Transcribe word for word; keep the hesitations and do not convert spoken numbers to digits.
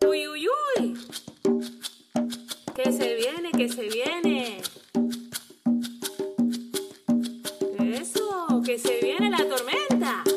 Uy, uy, uy. Que se viene, que se viene. Eso, que se viene la tormenta.